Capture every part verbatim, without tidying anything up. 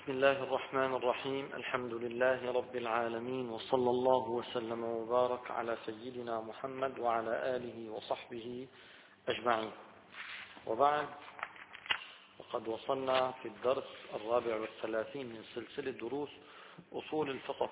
بسم الله الرحمن الرحيم. الحمد لله رب العالمين، وصلى الله وسلم وبارك على سيدنا محمد وعلى آله وصحبه أجمعين، وبعد، وقد وصلنا في الدرس الرابع والثلاثين من سلسلة دروس أصول الفقه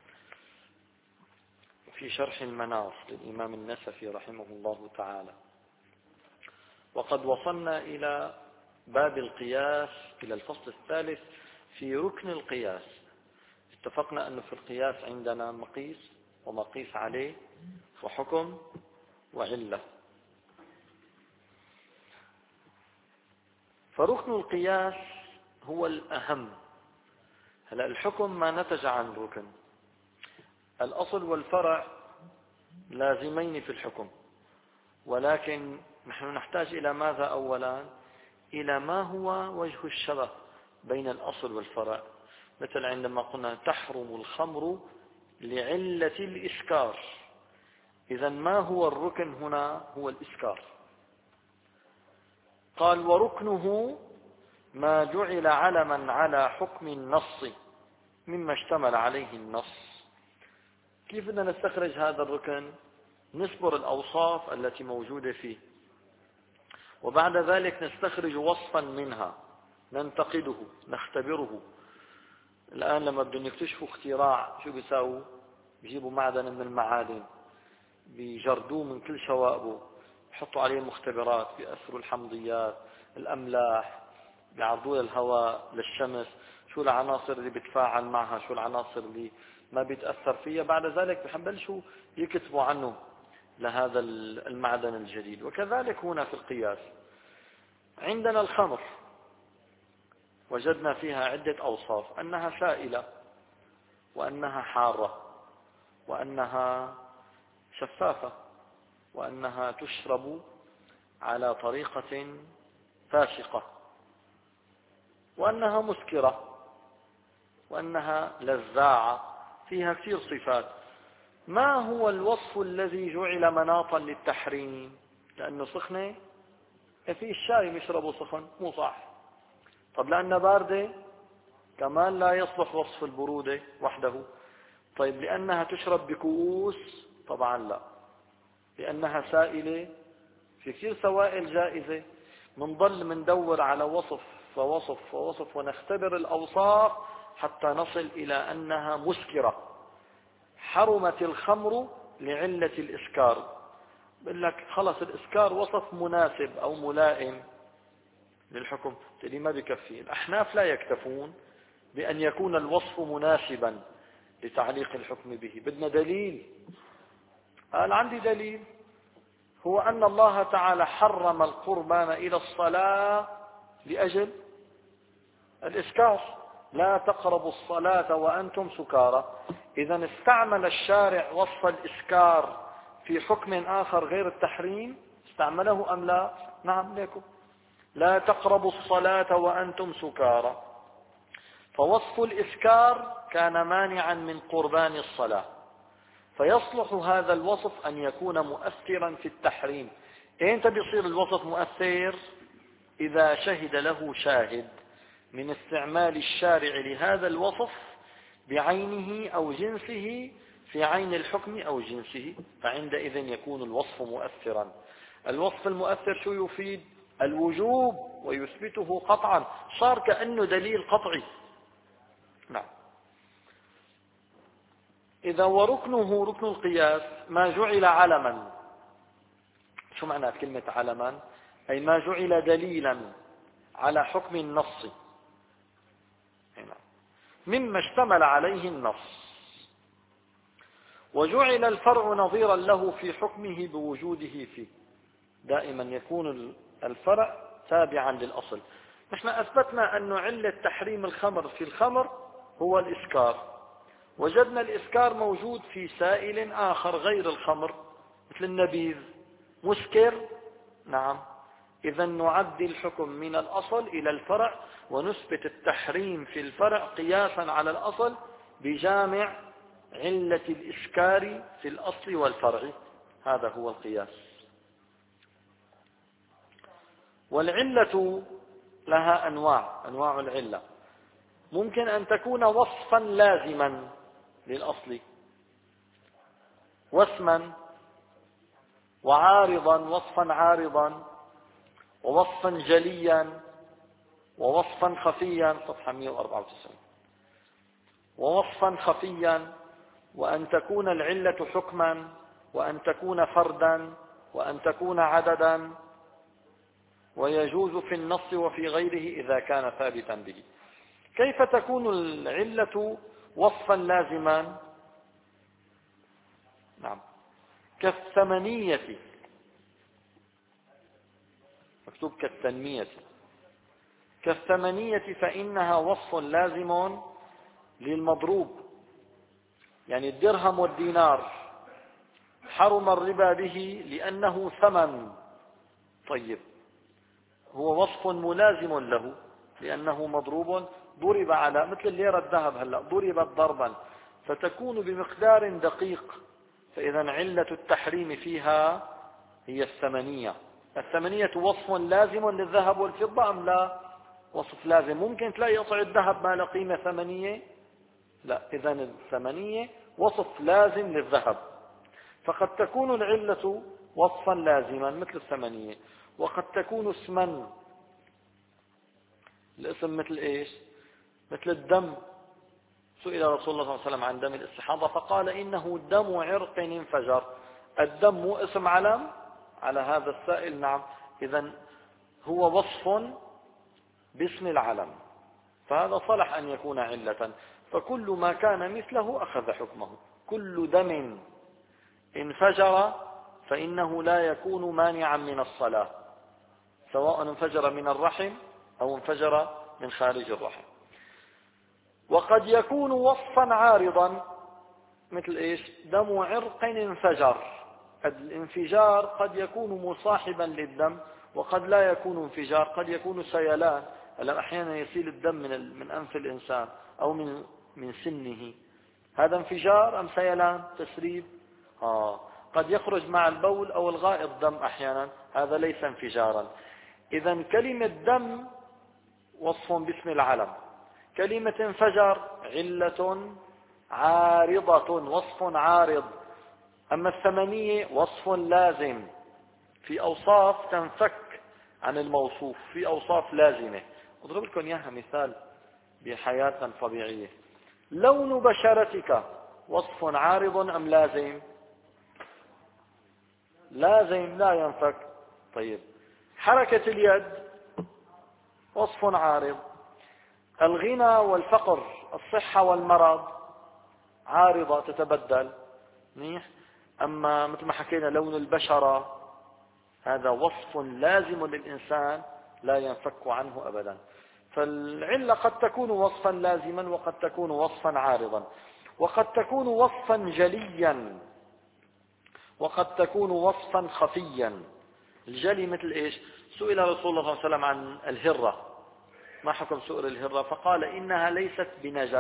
في شرح المنار للإمام النسفي رحمه الله تعالى، وقد وصلنا إلى باب القياس، إلى الفصل الثالث في ركن القياس. اتفقنا أنه في القياس عندنا مقيس ومقيس عليه وحكم وعلة. فركن القياس هو الأهم. هلا الحكم ما نتج عن ركن. الأصل والفرع لازمين في الحكم، ولكن نحن نحتاج إلى ماذا أولا؟ إلى ما هو وجه الشبه بين الأصل والفرع. مثل عندما قلنا تحرم الخمر لعلة الإسكار، إذن ما هو الركن هنا؟ هو الإسكار. قال وركنه ما جعل علما على حكم النص مما اشتمل عليه النص. كيف بدنا نستخرج هذا الركن؟ نسبر الأوصاف التي موجودة فيه، وبعد ذلك نستخرج وصفا منها، ننتقده، نختبره. الآن لما بدهم يكتشفوا اختراع شو بيساووا؟ بيجيبوا معدن من المعادن، بيجردوه من كل شوائبه، بيحطوا عليه مختبرات، بيأثروا الحمضيات، الأملاح، بيعرضوه للهواء، للشمس، شو العناصر اللي بتفاعل معها، شو العناصر اللي ما بيتأثر فيها. بعد ذلك بيحبلشوا يكتبوا عنه لهذا المعدن الجديد. وكذلك هنا في القياس عندنا الخمر، وجدنا فيها عدة أوصاف: أنها سائلة، وأنها حارة، وأنها شفافة، وأنها تشرب على طريقة فاسقة، وأنها مسكرة، وأنها لذاعة. فيها كثير صفات. ما هو الوصف الذي جعل مناطا للتحريم؟ لأنه سخنة، في الشاي يشربه سخن، مو صح. طب لأنها باردة كمان لا يصلح وصف البرودة وحده. طيب لأنها تشرب بكؤوس؟ طبعا لا. لأنها سائلة؟ في كثير سوائل جائزة. منضل مندور على وصف فوصف فوصف ونختبر الأوصاف حتى نصل إلى أنها مسكرة. حرمت الخمر لعلة الإسكار. بقول لك خلص الإسكار وصف مناسب أو ملائم للحكم، اللي ما بكفي. الأحناف لا يكتفون بأن يكون الوصف مناسبا لتعليق الحكم به، بدنا دليل. قال عندي دليل، هو أن الله تعالى حرم القربان إلى الصلاة لأجل الإسكار. لا تقربوا الصلاة وأنتم سكارى. إذا استعمل الشارع وصف الإسكار في حكم آخر غير التحريم، استعمله أم لا؟ نعم، لكم لا تقربوا الصلاة وأنتم سكارى. فوصف الإسكار كان مانعا من قربان الصلاة، فيصلح هذا الوصف أن يكون مؤثرا في التحريم. إمتى بيصير الوصف مؤثر؟ إذا شهد له شاهد من استعمال الشارع لهذا الوصف بعينه أو جنسه في عين الحكم أو جنسه، فعندئذ يكون الوصف مؤثرا. الوصف المؤثر شو يفيد؟ الوجوب، ويثبته قطعا، صار كأنه دليل قطعي. نعم. إذا وركنه ركن القياس ما جعل علما. شو معنى كلمة علما؟ أي ما جعل دليلا على حكم النص مما اشتمل عليه النص، وجعل الفرع نظيرا له في حكمه بوجوده فيه. دائما يكون الفرع تابعا للأصل. نحن أثبتنا أن علة تحريم الخمر في الخمر هو الإسكار. وجدنا الإسكار موجود في سائل آخر غير الخمر مثل النبيذ، مسكر. نعم. إذا نعدي الحكم من الأصل إلى الفرع، ونثبت التحريم في الفرع قياسا على الأصل بجامع علة الإسكار في الأصل والفرع. هذا هو القياس. والعلة لها أنواع، أنواع العلة. ممكن أن تكون وصفا لازما للأصل، واسما وعارضا، وصفا عارضا، ووصفا جليا، ووصفا خفيا، صفحة مئة وأربعة وتسعين، ووصفا خفيا، وأن تكون العلة حكما، وأن تكون فردا، وأن تكون عددا، ويجوز في النص وفي غيره إذا كان ثابتا به. كيف تكون العلة وصفا لازما؟ نعم، كالثمنية، مكتوب كالتنمية، كالثمنية فإنها وصف لازم للمضروب، يعني الدرهم والدينار حرم الربا به لأنه ثمن. طيب، هو وصف ملازم له لأنه مضروب، ضرب على مثل الليرة الذهب هلا ضربت ضربا فتكون بمقدار دقيق، فإذا علة التحريم فيها هي الثمنية. الثمنية وصف لازم للذهب والفضة أم لا؟ وصف لازم. ممكن تلاقي قطع الذهب ما له قيمة ثمنية؟ لا، إذا الثمنية وصف لازم للذهب. فقد تكون العلة وصفا لازما مثل الثمنية، وقد تكون اسما. الاسم مثل ايش؟ مثل الدم. سئل رسول الله صلى الله عليه وسلم عن دم الاستحاضة فقال إنه دم عرق انفجر. الدم مو اسم علم على هذا السائل؟ نعم. إذن هو وصف باسم العلم، فهذا صلح أن يكون علة. فكل ما كان مثله أخذ حكمه. كل دم انفجر فإنه لا يكون مانعا من الصلاة، سواء انفجر من الرحم أو انفجر من خارج الرحم. وقد يكون وصفا عارضا مثل ايش؟ دم عرق انفجر. الانفجار قد يكون مصاحبا للدم وقد لا يكون انفجار، قد يكون سيلان. هلا احيانا يسيل الدم من من انف الانسان او من من سنه، هذا انفجار ام سيلان تسريب؟ اه قد يخرج مع البول او الغائط دم احيانا، هذا ليس انفجارا. اذا كلمة دم وصف باسم العلم، كلمة انفجر علة عارضة، وصف عارض. أما الثمنية وصف لازم، في أوصاف تنفك عن الموصوف، في أوصاف لازمة. أضرب لكم إياها مثال بحياتنا الطبيعية. لون بشرتك وصف عارض أم لازم؟ لازم، لا ينفك. طيب، حركة اليد وصف عارض. الغنى والفقر، الصحة والمرض عارضة تتبدل. منيح. أما مثل ما حكينا لون البشرة هذا وصف لازم للإنسان لا ينفك عنه أبدا. فالعلة قد تكون وصفا لازما وقد تكون وصفا عارضا، وقد تكون وصفا جليا وقد تكون وصفا خفيا. الجلي مثل ايش؟ سئل رسول الله صلى الله عليه وسلم عن الهرة، ما حكم سؤر الهرة؟ فقال إنها ليست بنجس.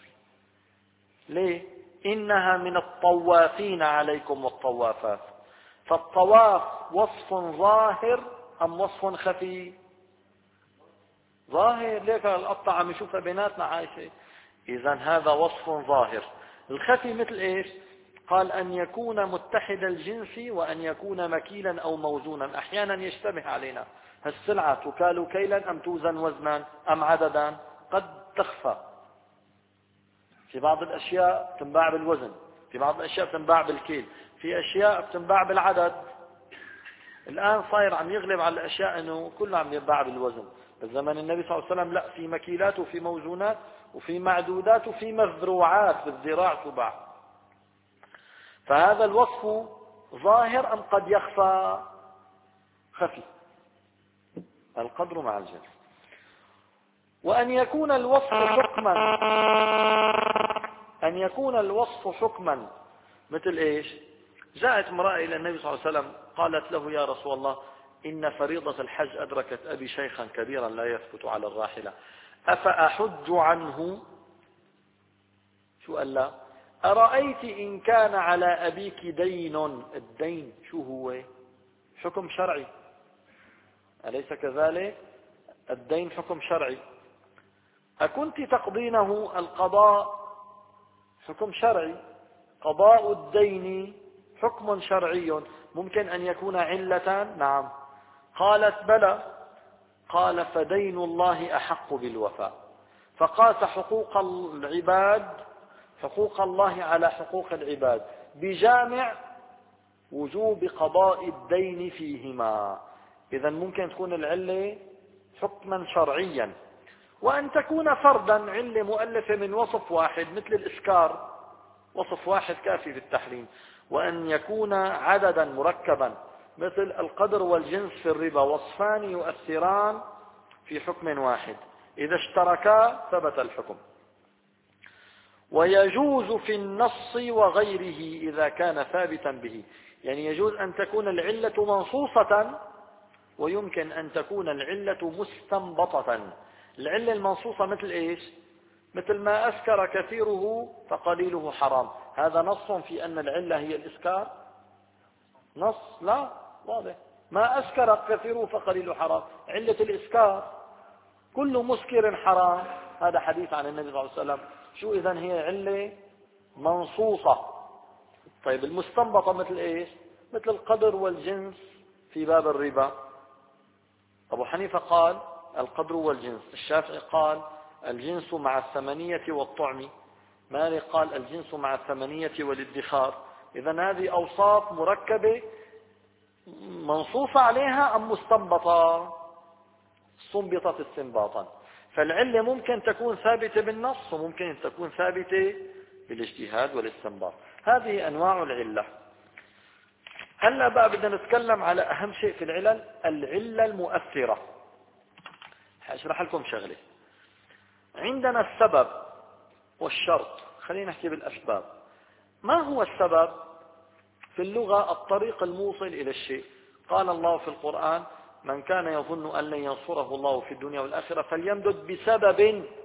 ليه؟ إنها من الطوافين عليكم والطوافات. فالطواف وصف ظاهر أم وصف خفي؟ ظاهر. ليك القطة عم يشوفها بيناتنا عايشة، إذن هذا وصف ظاهر. الخفي مثل إيش؟ قال أن يكون متحد الجنس وأن يكون مكيلا أو موزونا. أحيانا يشتبه علينا هالسلعة تكال كيلا أم توزن وزنا أم عددا، قد تخفى. في بعض الأشياء تنباع بالوزن، في بعض الأشياء تنباع بالكيل، في أشياء تنباع بالعدد. الآن صاير عم يغلب على الأشياء أنه كله عم ينباع بالوزن. بالزمن النبي صلى الله عليه وسلم لا، في مكيلات وفي موزونات وفي معدودات وفي مذروعات بالذراع تباع. فهذا الوصف ظاهر أم قد يخفى؟ خفي، القدر مع الجنس. وأن يكون الوصف حكما، أن يكون الوصف حكما مثل إيش؟ جاءت امرأة إلى النبي صلى الله عليه وسلم قالت له يا رسول الله إن فريضة الحج أدركت أبي شيخا كبيرا لا يثبت على الراحلة أفأحج عنه؟ شو قال لا؟ أرأيت إن كان على أبيك دين. الدين شو هو؟ حكم شرعي، أليس كذلك؟ الدين حكم شرعي. أكنت تقضينه القضاء حكم شرعي، قضاء الدين حكم شرعي، ممكن أن يكون علة؟ نعم. قالت بلى. قال فدين الله أحق بالوفاء، فقاس حقوق العباد حقوق الله على حقوق العباد بجامع وجوب قضاء الدين فيهما. إذن ممكن تكون العلة حكما شرعيا، وأن تكون فردا، علة مؤلفة من وصف واحد مثل الإسكار، وصف واحد كافي في التحريم، وأن يكون عددا مركبا مثل القدر والجنس في الربا، وصفان يؤثران في حكم واحد، إذا اشتركا ثبت الحكم. ويجوز في النص وغيره إذا كان ثابتا به، يعني يجوز أن تكون العلة منصوصة، ويمكن أن تكون العلة مستنبطة. العلة المنصوصة مثل إيش؟ مثل ما أسكر كثيره فقليله حرام، هذا نص في أن العلة هي الإسكار؟ نص؟ لا، واضح. ما أسكر كثيره فقليله حرام، علة الإسكار. كل مسكر حرام، هذا حديث عن النبي صلى الله عليه وسلم. شو إذن؟ هي علة منصوصة. طيب المستنبطة مثل إيش؟ مثل القدر والجنس في باب الربا، أبو حنيفة قال القدر والجنس، الشافعي قال الجنس مع الثمنية والطعم، مالك قال الجنس مع الثمنية والادخار. إذن هذه أوصاف مركبة منصوصة عليها أم مستنبطة؟ استنبطت استنباطا. فالعلة ممكن تكون ثابتة بالنص، وممكن تكون ثابتة بالاجتهاد والاستنباط. هذه أنواع العلة. هلا بقى بدنا نتكلم على أهم شيء في العلل، العلة المؤثرة. هشرح لكم شغلة. عندنا السبب والشرط، خلينا نحكي بالأسباب. ما هو السبب؟ في اللغة الطريق الموصل إلى الشيء. قال الله في القرآن من كان يظن أن لن ينصره الله في الدنيا والآخرة فليمدد بسبب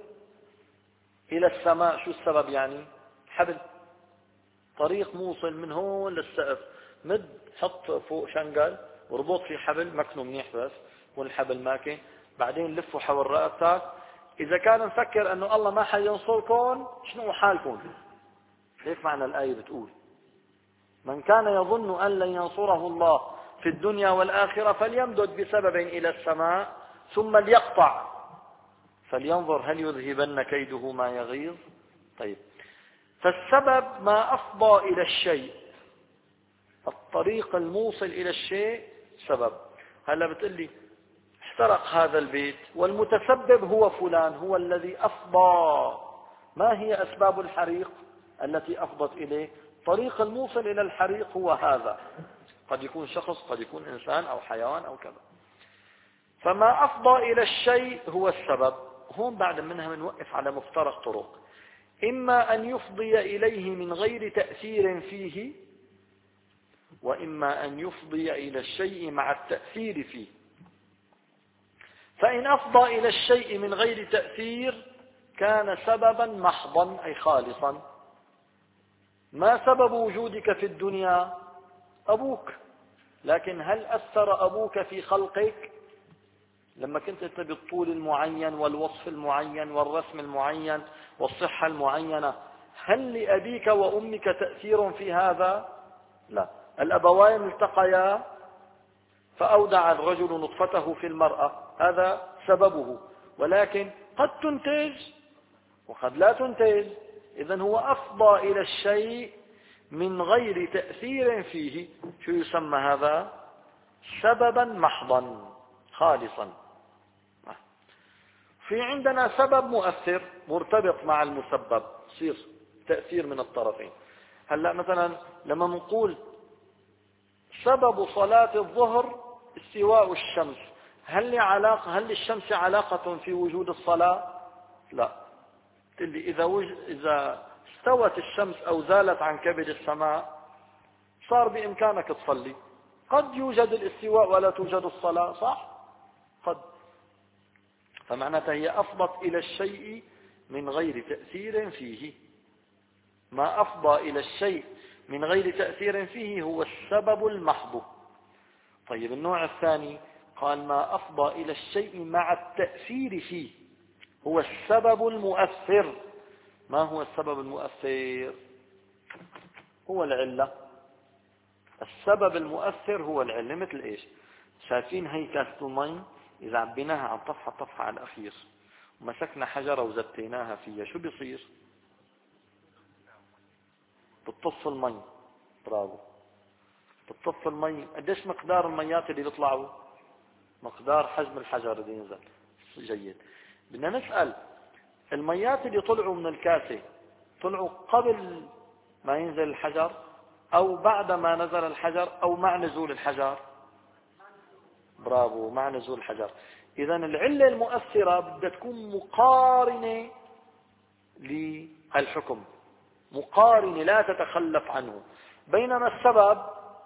إلى السماء. شو السبب يعني؟ حبل، طريق موصل من هون للسقف، مد، حط فوق شنقل وربط في حبل مكنه منيح بس والحبل ماكن، بعدين لفوا حول رأسك. إذا كان نفكر أنه الله ما حينصركم، شنو حالكم؟ هيك معنى الآية بتقول من كان يظن أن لن ينصره الله في الدنيا والآخرة فليمدد بسبب إلى السماء ثم ليقطع فلينظر هل يذهبن كيده ما يغيظ. طيب، فالسبب ما أفضى إلى الشيء، الطريق الموصل إلى الشيء سبب. هلا بتقلي احترق هذا البيت والمتسبب هو فلان، هو الذي أفضى. ما هي أسباب الحريق التي أفضت إليه؟ طريق الموصل إلى الحريق هو هذا، قد يكون شخص، قد يكون إنسان أو حيوان أو كذا. فما أفضى إلى الشيء هو السبب. هون بعد منها بنوقف على مفترق طرق، إما أن يفضي إليه من غير تأثير فيه، وإما أن يفضي إلى الشيء مع التأثير فيه. فإن أفضى إلى الشيء من غير تأثير كان سببا محضا أي خالصا. ما سبب وجودك في الدنيا؟ أبوك، لكن هل أثر أبوك في خلقك؟ لما كنت أنت بالطول المعين والوصف المعين والرسم المعين والصحة المعينة، هل لأبيك وأمك تأثير في هذا؟ لا. الأبوان التقيا فأودع الرجل نطفته في المرأة، هذا سببه، ولكن قد تنتج وقد لا تنتج. إذن هو أفضى إلى الشيء من غير تأثير فيه. شو يسمى هذا؟ سببا محضا خالصا. في عندنا سبب مؤثر مرتبط مع المسبب، يصير تأثير من الطرفين. هلا مثلا لما نقول سبب صلاة الظهر استواء الشمس، هل لي علاقة هل للشمس علاقة في وجود الصلاة؟ لا. اللي إذا وج... إذا استوت الشمس أو زالت عن كبد السماء صار بإمكانك تصلي. قد يوجد الاستواء ولا توجد الصلاة، صح؟ قد. فمعناتها هي أفضت إلى الشيء من غير تأثير فيه. ما أفضى إلى الشيء من غير تأثير فيه هو السبب المحض. طيب النوع الثاني قال ما أفضى إلى الشيء مع التأثير فيه. هو السبب المؤثر. ما هو السبب المؤثر؟ هو العلة. السبب المؤثر هو العلة. مثل ايش؟ شايفين هي كاسة المي اذا عبيناها عن طفحة طفحة على الاخير ومسكنا حجرة وزتيناها فيها شو بيصير؟ بتطف المي. برافو. بتطف المي. قديش مقدار الميات اللي بيطلعوا؟ مقدار حجم الحجر اللي ينزل. جيد. بدنا نسأل الميات اللي طلعوا من الكاسة طلعوا قبل ما ينزل الحجر او بعد ما نزل الحجر او مع نزول الحجر؟ برافو، مع نزول الحجر. اذا العلة المؤثرة بدها تكون مقارنة للحكم، مقارنة لا تتخلف عنه. بينما السبب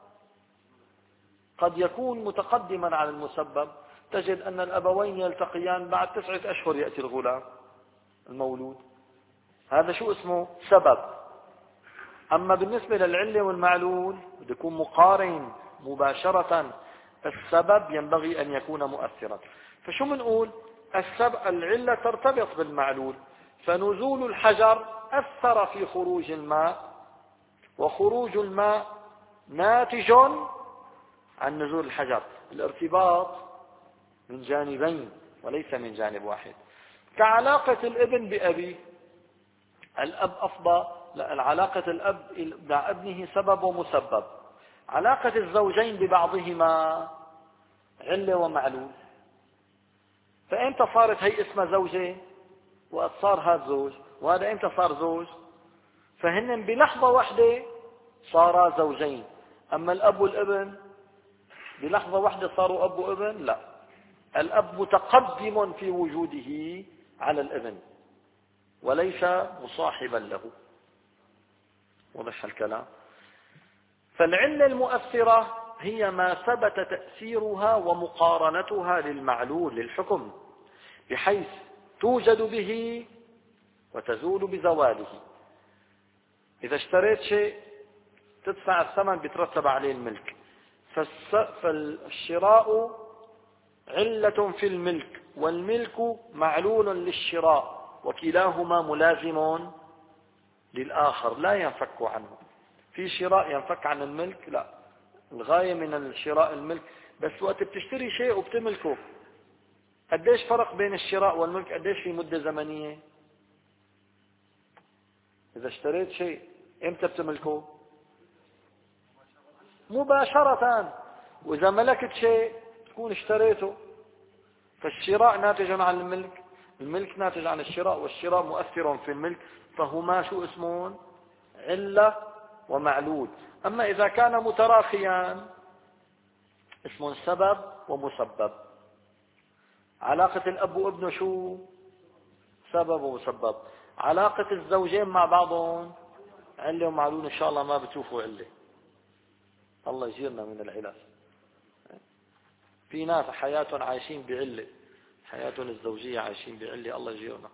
قد يكون متقدما على المسبب. تجد أن الأبوين يلتقيان بعد تسعة أشهر يأتي الغلام المولود. هذا شو اسمه؟ سبب. أما بالنسبة للعلة والمعلول بده يكون مقارن مباشرة. السبب ينبغي أن يكون مؤثرا. فشو منقول؟ السبب العلة ترتبط بالمعلول. فنزول الحجر أثر في خروج الماء، وخروج الماء ناتج عن نزول الحجر. الارتباط من جانبين وليس من جانب واحد. كعلاقة الابن بأبيه. الأب أفضى، لا، العلاقة الأب مع ابنه سبب ومسبب. علاقة الزوجين ببعضهما علة ومعلول. فإمتى صارت هي اسمها زوجة وقد صار هذا زوج، وهذا إمتى صار زوج؟ فهن بلحظة واحدة صارا زوجين. أما الأب والابن بلحظة واحدة صاروا أب وابن؟ لا، الأب متقدم في وجوده على الابن وليس مصاحبا له. واضح الكلام؟ فالعلة المؤثرة هي ما ثبت تأثيرها ومقارنتها للمعلول للحكم بحيث توجد به وتزول بزواله. إذا اشتريت شيء تدفع الثمن بيترتب عليه الملك. فالشراء علة في الملك والملك معلول للشراء وكلاهما ملازم للآخر لا ينفك عنه. في شراء ينفك عن الملك؟ لا، الغاية من الشراء الملك. بس وقت بتشتري شيء وبتملكه قديش فرق بين الشراء والملك؟ قديش في مدة زمنية؟ إذا اشتريت شيء امتى بتملكه؟ مباشرة. وإذا ملكت شيء تكون اشتريته. فالشراء ناتج عن الملك، الملك ناتج عن الشراء، والشراء مؤثر في الملك. فهما شو اسمون؟ علة ومعلول. أما إذا كان متراخيان اسم سبب ومسبب. علاقة الأب وابنه شو؟ سبب ومسبب. علاقة الزوجين مع بعضهم علة ومعلول. إن شاء الله ما بتشوفوا علة. الله يجيرنا من العلل. في ناس حياتهم عايشين بعلة، حياتهم الزوجية عايشين بعلة. الله يجيرنا.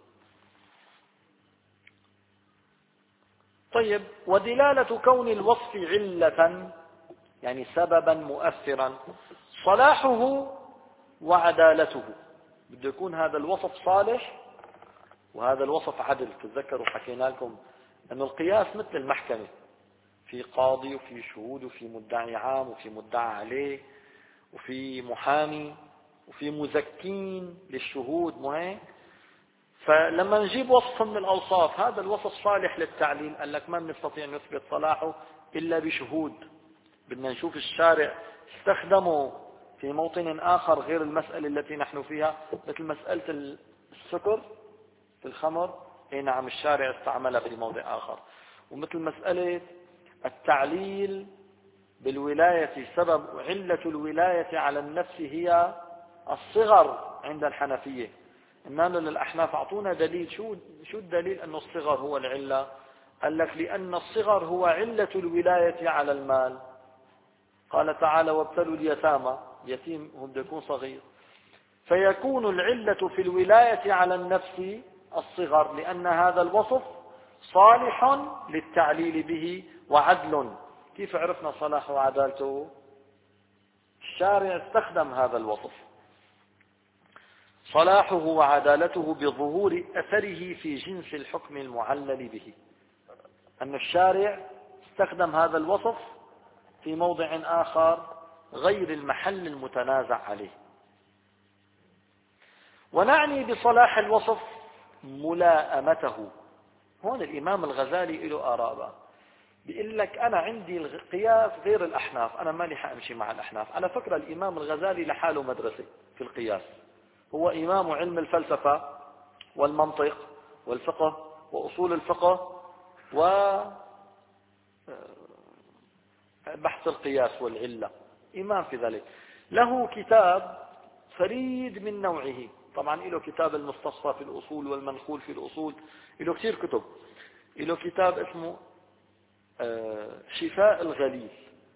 طيب، ودلالة كون الوصف علة يعني سببا مؤثرا صلاحه وعدالته. بده يكون هذا الوصف صالح وهذا الوصف عدل. تتذكروا حكينا لكم أن القياس مثل المحكمة، في قاضي وفي شهود وفي مدعي عام وفي مدعى عليه وفي محامي وفي مزكين للشهود. مو هيك؟ فلما نجيب وصف من الأوصاف هذا الوصف صالح للتعليل، قال لك ما بنستطيع أن نثبت صلاحه إلا بشهود. بدنا نشوف الشارع استخدمه في موطن آخر غير المسألة التي نحن فيها، مثل مسألة السكر في الخمر. اي نعم، الشارع استعملها في موضع آخر. ومثل مسألة التعليل بالولاية، سبب علة الولاية على النفس هي الصغر عند الحنفية. إنما للأحناف أعطونا دليل. شو شو الدليل أن الصغر هو العلة؟ قال لك لأن الصغر هو علة الولاية على المال. قال تعالى وابتلوا اليتامى، يتيم هو بده يكون صغير. فيكون العلة في الولاية على النفس الصغر، لأن هذا الوصف صالح للتعليل به وعدل. كيف عرفنا صلاحه وعدالته؟ الشارع استخدم هذا الوصف. صلاحه وعدالته بظهور أثره في جنس الحكم المعلل به، أن الشارع استخدم هذا الوصف في موضع آخر غير المحل المتنازع عليه. ونعني بصلاح الوصف ملائمته. هون الإمام الغزالي له آراء، بيقول لك أنا عندي القياس غير الأحناف، أنا مالي حأمشي مع الأحناف. على فكرة الإمام الغزالي لحاله مدرسة في القياس، هو إمام علم الفلسفة والمنطق والفقه وأصول الفقه وبحث القياس والعلة، إمام في ذلك. له كتاب فريد من نوعه، طبعا له كتاب المستصفى في الأصول والمنخول في الأصول، له كثير كتب. له كتاب اسمه شفاء الغليل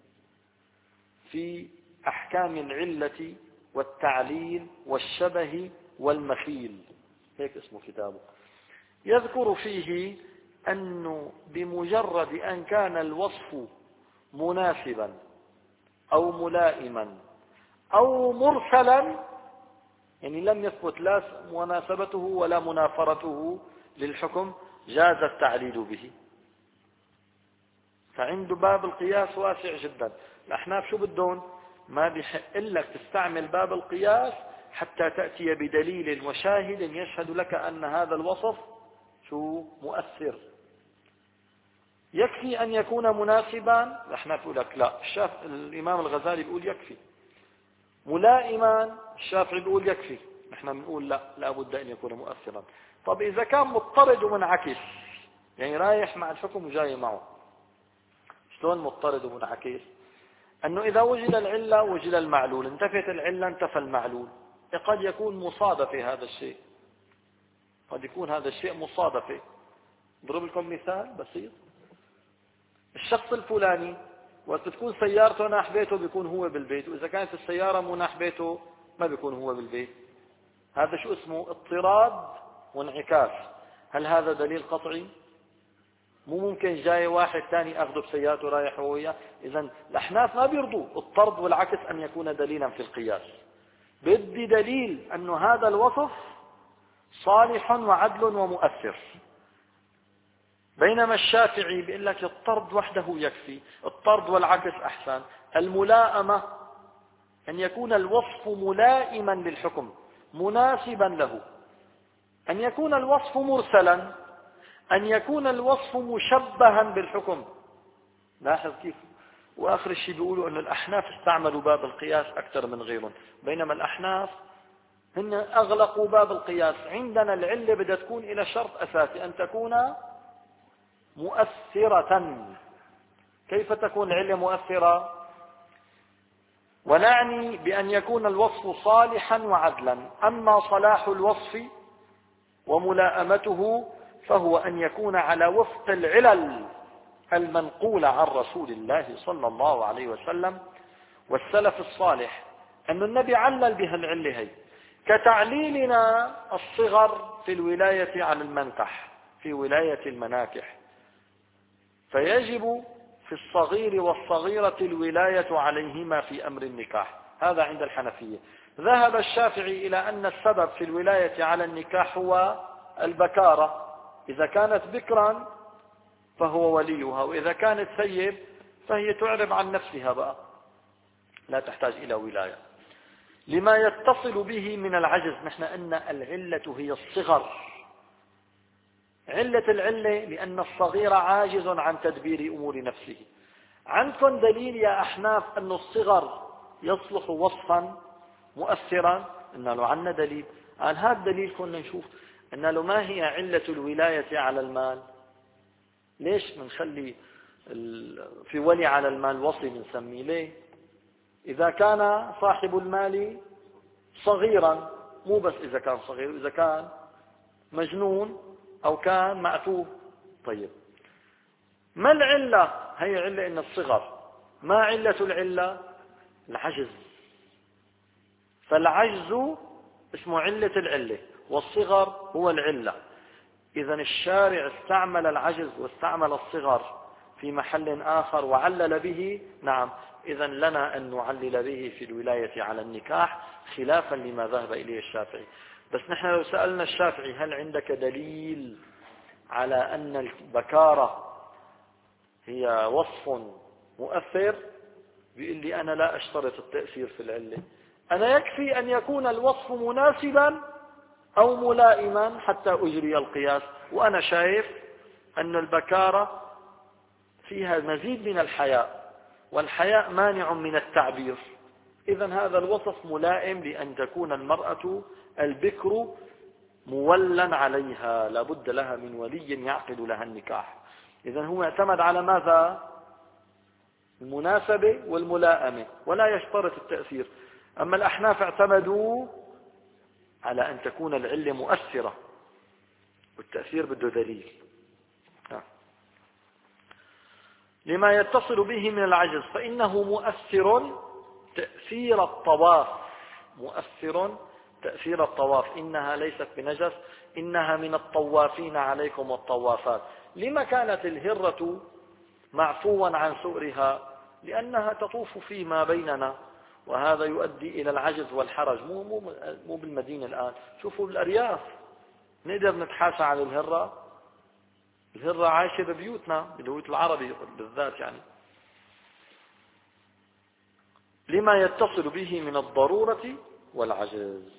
في أحكام العلة والتعليل والشبه والمخيل، هيك اسمه كتابه. يذكر فيه أنه بمجرد أن كان الوصف مناسبا أو ملائما أو مرسلا، يعني لم يثبت لا مناسبته ولا منافرته للحكم، جاز التعليل به. فعنده باب القياس واسع جدا. الأحناف شو بدون؟ ما بيحق لك تستعمل باب القياس حتى تأتي بدليل وشاهد يشهد لك أن هذا الوصف شو مؤثر. يكفي أن يكون مناسبا، الأحناف يقول لك لا، الشاف الإمام الغزالي بيقول يكفي. ملائما، الشافعي بيقول يكفي، نحن بنقول لا، لا بد أن يكون مؤثرا. طب إذا كان مضطرد ومنعكس، يعني رايح مع الحكم وجاي معه، شلون مضطرد ومنعكس؟ أنه إذا وجد العلة وجد المعلول، انتفت العلة انتفى المعلول. قد يكون مصادفة هذا الشيء، قد يكون هذا الشيء مصادفة. اضرب لكم مثال بسيط. الشخص الفلاني وقت تكون سيارته ناح بيته بيكون هو بالبيت، وإذا كانت السيارة مو ناح بيته ما بيكون هو بالبيت. هذا شو اسمه؟ اضطراد وانعكاس. هل هذا دليل قطعي؟ مو ممكن جاي واحد ثاني اخذه بسيارته رايح هو وياه. اذا الاحناف ما بيرضوا الطرد والعكس ان يكون دليلا في القياس، بدي دليل انه هذا الوصف صالح وعدل ومؤثر. بينما الشافعي بيقول لك الطرد وحده يكفي، الطرد والعكس احسن. الملائمة ان يكون الوصف ملائما للحكم مناسبا له، ان يكون الوصف مرسلا، أن يكون الوصف مشبها بالحكم. لاحظ كيف. وآخر الشيء بيقولوا أن الأحناف استعملوا باب القياس أكثر من غيرهم، بينما الأحناف هن أغلقوا باب القياس. عندنا العلة بدها تكون إلى شرط أساسي، أن تكون مؤثرة. كيف تكون العلة مؤثرة؟ ونعني بأن يكون الوصف صالحا وعدلا. أما صلاح الوصف وملائمته فهو أن يكون على وفق العلل المنقولة عن رسول الله صلى الله عليه وسلم والسلف الصالح. أن النبي علل بها العلة هي، كتعليلنا الصغر في الولاية على المنكح في ولاية المناكح، فيجب في الصغير والصغيرة الولاية عليهما في أمر النكاح. هذا عند الحنفية. ذهب الشافعي إلى أن السبب في الولاية على النكاح هو البكارة، إذا كانت بكرا فهو وليها، وإذا كانت ثيب فهي تعرب عن نفسها بقى، لا تحتاج إلى ولاية. لما يتصل به من العجز. نحن أن العلة هي الصغر، علة العلة لأن الصغير عاجز عن تدبير أمور نفسه. عندكم دليل يا أحناف أن الصغر يصلح وصفا مؤثرا؟ إن له عنا دليل. قال هذا الدليل كنا نشوف أن له ما هي علة الولاية على المال. ليش بنخلي في ولي على المال وصي بنسميه ليه؟ إذا كان صاحب المال صغيرا، مو بس إذا كان صغير، إذا كان مجنون أو كان معتوه. طيب ما العلة؟ هي علة إن الصغر. ما علة العلة؟ العجز. فالعجز اسمه علة العلة، والصغر هو العلة. إذا الشارع استعمل العجز واستعمل الصغر في محل آخر وعلل به. نعم، إذا لنا أن نعلل به في الولاية على النكاح خلافا لما ذهب إليه الشافعي. بس نحن لو سألنا الشافعي هل عندك دليل على أن البكارة هي وصف مؤثر، بيقول لي أنا لا أشترط التأثير في العلة، أنا يكفي أن يكون الوصف مناسبا أو ملائما حتى أجري القياس، وأنا شايف أن البكارة فيها مزيد من الحياء، والحياء مانع من التعبير، إذا هذا الوصف ملائم لأن تكون المرأة البكر مولا عليها، لابد لها من ولي يعقد لها النكاح. إذا هو اعتمد على ماذا؟ المناسبة والملائمة، ولا يشترط التأثير. أما الأحناف اعتمدوا على أن تكون العلة مؤثرة، والتأثير بده دليل. لما يتصل به من العجز فإنه مؤثر تأثير الطواف، مؤثر تأثير الطواف، إنها ليست بنجس، إنها من الطوافين عليكم والطوافات. لما كانت الهرة معفوا عن سؤرها؟ لأنها تطوف فيما بيننا، وهذا يؤدي إلى العجز والحرج. مو, مو, مو بالمدينة الآن، شوفوا بالأرياف نقدر نتحاشى على الهرة. الهرة عايشة ببيوتنا، ببيوت العربي بالذات يعني. لما يتصل به من الضرورة والعجز.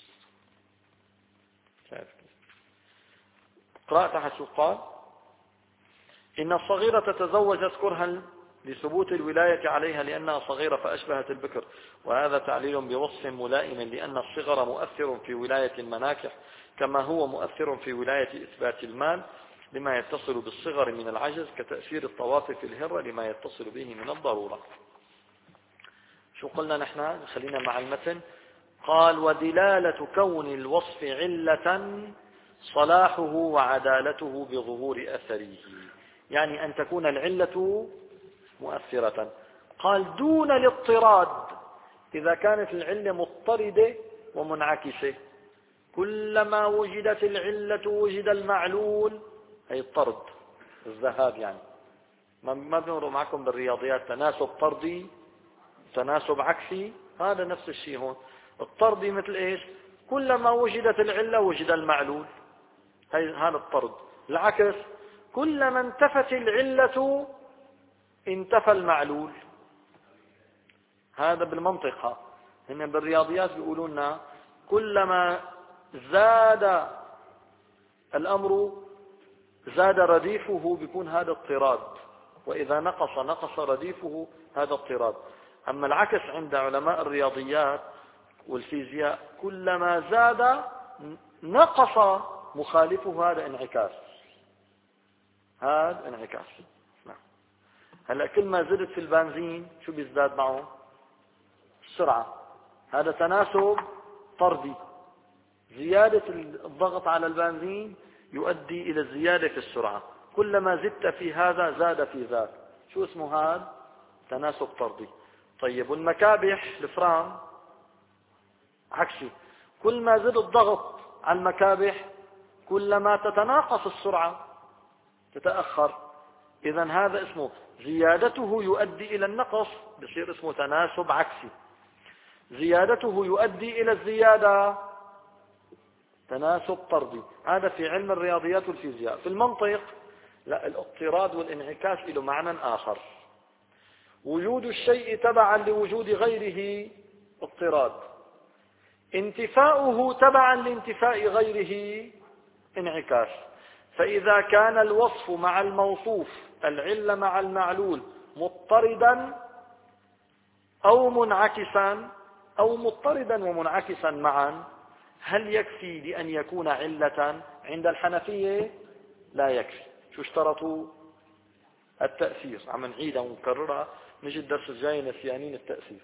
قرأت تحت شو قال؟ إن الصغيرة تزوجت كرها لثبوت الولاية عليها لأنها صغيرة فأشبهت البكر، وهذا تعليل بوصف ملائم لأن الصغر مؤثر في ولاية المناكح كما هو مؤثر في ولاية إثبات المال، لما يتصل بالصغر من العجز كتأثير الطواف في الهرة لما يتصل به من الضرورة. شو قلنا نحن؟ خلينا مع المتن. قال: ودلالة كون الوصف علة صلاحه وعدالته بظهور أثره، يعني أن تكون العلة مؤثرة. قال: دون الاضطراد، إذا كانت العلة مضطردة ومنعكسة، كلما وجدت العلة وجد المعلول، هي الطرد، الذهاب يعني. ما بنمر معكم بالرياضيات تناسب طردي تناسب عكسي؟ هذا نفس الشيء هون. الطردي مثل ايش؟ كلما وجدت العلة وجد المعلول، هي هذا الطرد. العكس، كلما انتفت العلة انتفى المعلول. هذا بالمنطقة. هن بالرياضيات بيقولوا لنا كلما زاد الأمر زاد رديفه، بيكون هذا اضطراد، وإذا نقص نقص رديفه، هذا اضطراد. أما العكس عند علماء الرياضيات والفيزياء، كلما زاد نقص مخالفه، هذا انعكاس، هذا انعكاس. نعم. هلا كل ما زدت في البنزين شو بيزداد معه؟ السرعة. هذا تناسب طردي. زيادة الضغط على البنزين يؤدي إلى الزيادة في السرعة، كلما زدت في هذا زاد في ذاك. شو اسمه هذا؟ تناسب طردي. طيب، والمكابح الفرام عكسي، كل ما زد الضغط على المكابح كلما تتناقص السرعة، تتأخر. إذا هذا اسمه زيادته يؤدي إلى النقص، بصير اسمه تناسب عكسي. زيادته يؤدي إلى الزيادة، تناسب طردي. هذا في علم الرياضيات والفيزياء. في المنطق لا، الاضطراد والانعكاس له معنى آخر. وجود الشيء تبعا لوجود غيره اضطراد، انتفاؤه تبعا لانتفاء غيره انعكاس. فإذا كان الوصف مع الموصوف، العلة مع المعلول، مضطردا أو منعكسا أو مضطردا ومنعكسا معا، هل يكفي لأن يكون علة؟ عند الحنفية لا يكفي. شو اشترطوا؟ التأثير. عم نعيدها ونكررها، نجي الدرس الجاي نسيانين التأثير.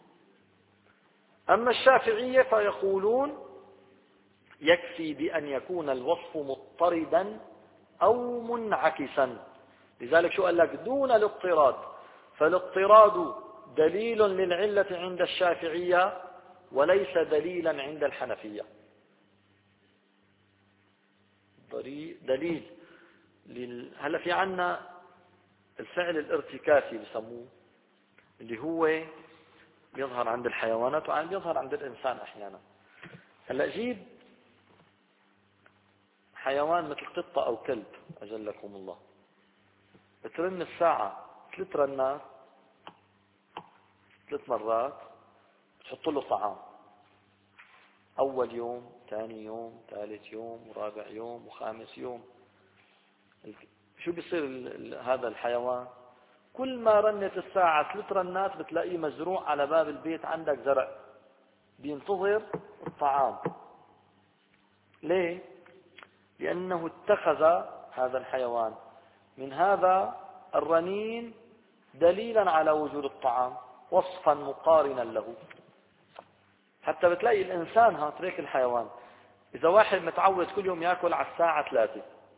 أما الشافعية فيقولون يكفي بأن يكون الوصف مضطردا أو منعكسا. لذلك شو قال لك؟ دون الاضطراد. فالاضطراد دليل للعلة عند الشافعية وليس دليلا عند الحنفية. دليل لل... هلا في عنا الفعل الارتكاسي بسموه، اللي هو بيظهر عند الحيوانات ويظهر عند الإنسان أحيانا. هلا جيب حيوان مثل قطة أو كلب أجلكم الله، بترن الساعة ثلاث رنات، ثلاث مرات، بتحط له طعام، أول يوم، ثاني يوم، ثالث يوم، ورابع يوم، وخامس يوم. شو بيصير هذا الحيوان؟ كل ما رنت الساعة ثلاث رنات بتلاقيه مزروع على باب البيت عندك زرع، بينتظر الطعام. ليه؟ لأنه اتخذ هذا الحيوان من هذا الرنين دليلا على وجود الطعام، وصفا مقارنا له. حتى بتلاقي الإنسان هاتريك الحيوان، إذا واحد متعود كل يوم يأكل على الساعة ثلاثة،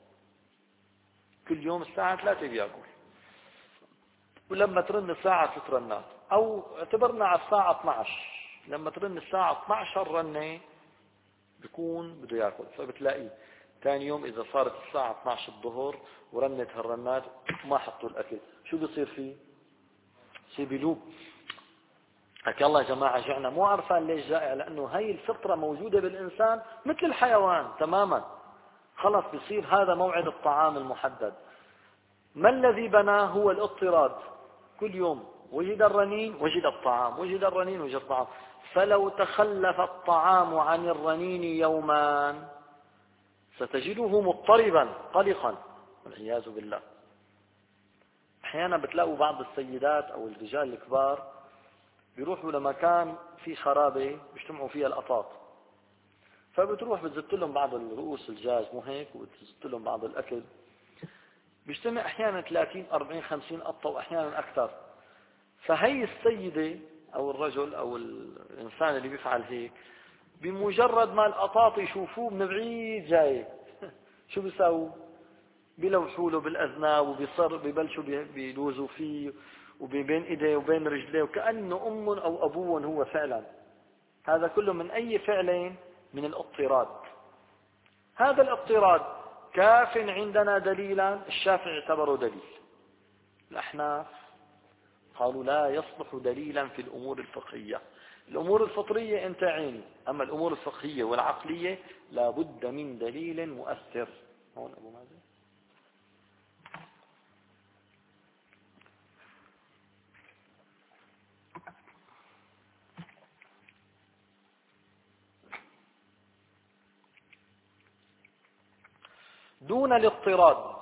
كل يوم الساعة ثلاثة بيأكل، ولما ترن الساعة ثلاث رنات، أو اعتبرنا على الساعة اثني عشر، لما ترن الساعة اثني عشر رنة بيكون بده يأكل. فبتلاقيه ثاني يوم إذا صارت الساعة اثني عشر الظهر ورنت هالرنات ما حطوا الأكل، شو بيصير فيه؟ شي بيلوب، حكى الله يا جماعة جعنا مو عارفان ليش جائع، لأنه هاي الفطرة موجودة بالإنسان مثل الحيوان تماما. خلص بيصير هذا موعد الطعام المحدد. ما الذي بناه؟ هو الاضطراد. كل يوم وجد الرنين وجد الطعام، وجد الرنين وجد الطعام. فلو تخلف الطعام عن الرنين يوما ستجده مضطربا قلقا والعياذ بالله. احيانا بتلاقوا بعض السيدات او الرجال الكبار بيروحوا لمكان في خرابة بيجتمعوا فيها القطاط، فبتروح بتزت لهم بعض الرؤوس الدجاج مو هيك، وبتزت لهم بعض الاكل. بيجتمع احيانا ثلاثين أربعين خمسين قطة واحيانا اكثر. فهي السيدة او الرجل او الانسان اللي بيفعل هيك، بمجرد ما القطاط يشوفوه من بعيد جاي شو بيساووا؟ بيلوحوا له بالاذناب وبيصر ببلشوا بيلوزوا فيه وبين ايديه وبين رجليه وكأنه ام او ابوه هو فعلا. هذا كله من اي فعلين؟ من الاضطراد. هذا الاضطراد كاف عندنا دليلا، الشافعي اعتبره دليل، الاحناف قالوا لا يصلح دليلا في الامور الفقهية. الامور الفطرية انت عيني، اما الامور الفقهية والعقلية لابد من دليل مؤثر. هون ابو مازن. دون الاضطراد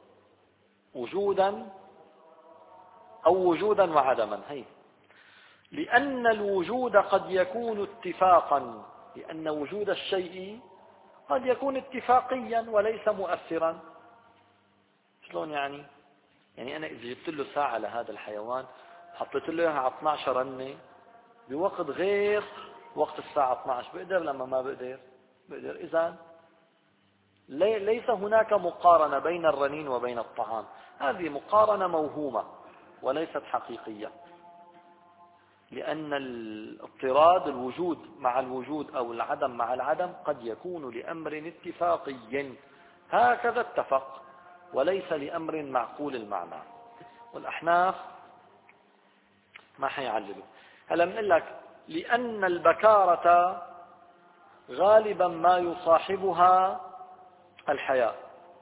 وجودا أو وجودا وعدما. هي لأن الوجود قد يكون اتفاقا، لأن وجود الشيء قد يكون اتفاقيا وليس مؤثرا. شلون يعني؟ يعني أنا إذا جبت له ساعة لهذا الحيوان حطيت له إياها على اثني عشر رنة بوقت غير وقت الساعة اثني عشر، بقدر لما ما بقدر؟ بقدر. إذن ليس هناك مقارنة بين الرنين وبين الطعام، هذه مقارنة موهومة وليست حقيقية. لأن الاضطراد الوجود مع الوجود أو العدم مع العدم قد يكون لأمر اتفاقي هكذا اتفق، وليس لأمر معقول المعنى. والأحناف ما حيعللوا. هلا بنقول لك لأن البكارة غالبا ما يصاحبها الحياة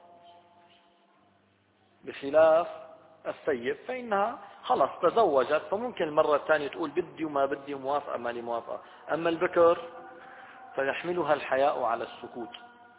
بخلاف السيب، فإنها خلص تزوجت فممكن المرة الثانية تقول بدي وما بدي وموافقة مالي موافقة. أما البكر فيحملها الحياء على السكوت.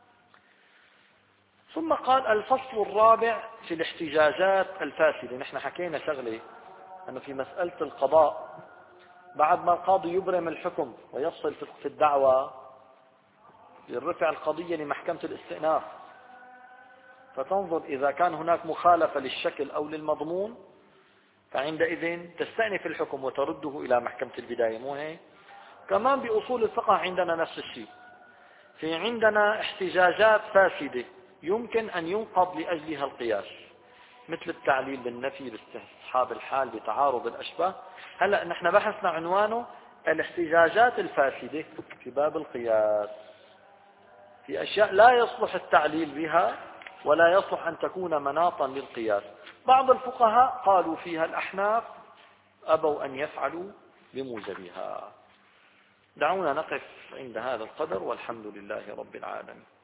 ثم قال الفصل الرابع في الاحتجاجات الفاسدة. نحن حكينا شغلة أنه في مسألة القضاء بعد ما القاضي يبرم الحكم ويفصل في الدعوة يرفع القضية لمحكمة الاستئناف، فتنظر إذا كان هناك مخالفة للشكل أو للمضمون فعندئذ تستأنف الحكم وترده إلى محكمة البداية. مو هيك؟ كمان بأصول الفقه عندنا نفس الشيء. في عندنا احتجاجات فاسدة يمكن أن ينقض لأجلها القياس، مثل التعليل بالنفي باستصحاب الحال بتعارض الأشباه. هلأ نحن بحثنا عنوانه الاحتجاجات الفاسدة في باب القياس. في أشياء لا يصلح التعليل بها ولا يصلح أن تكون مناطا للقياس. بعض الفقهاء قالوا فيها، الأحناف أبوا أن يفعلوا بموجبها. دعونا نقف عند هذا القدر، والحمد لله رب العالمين.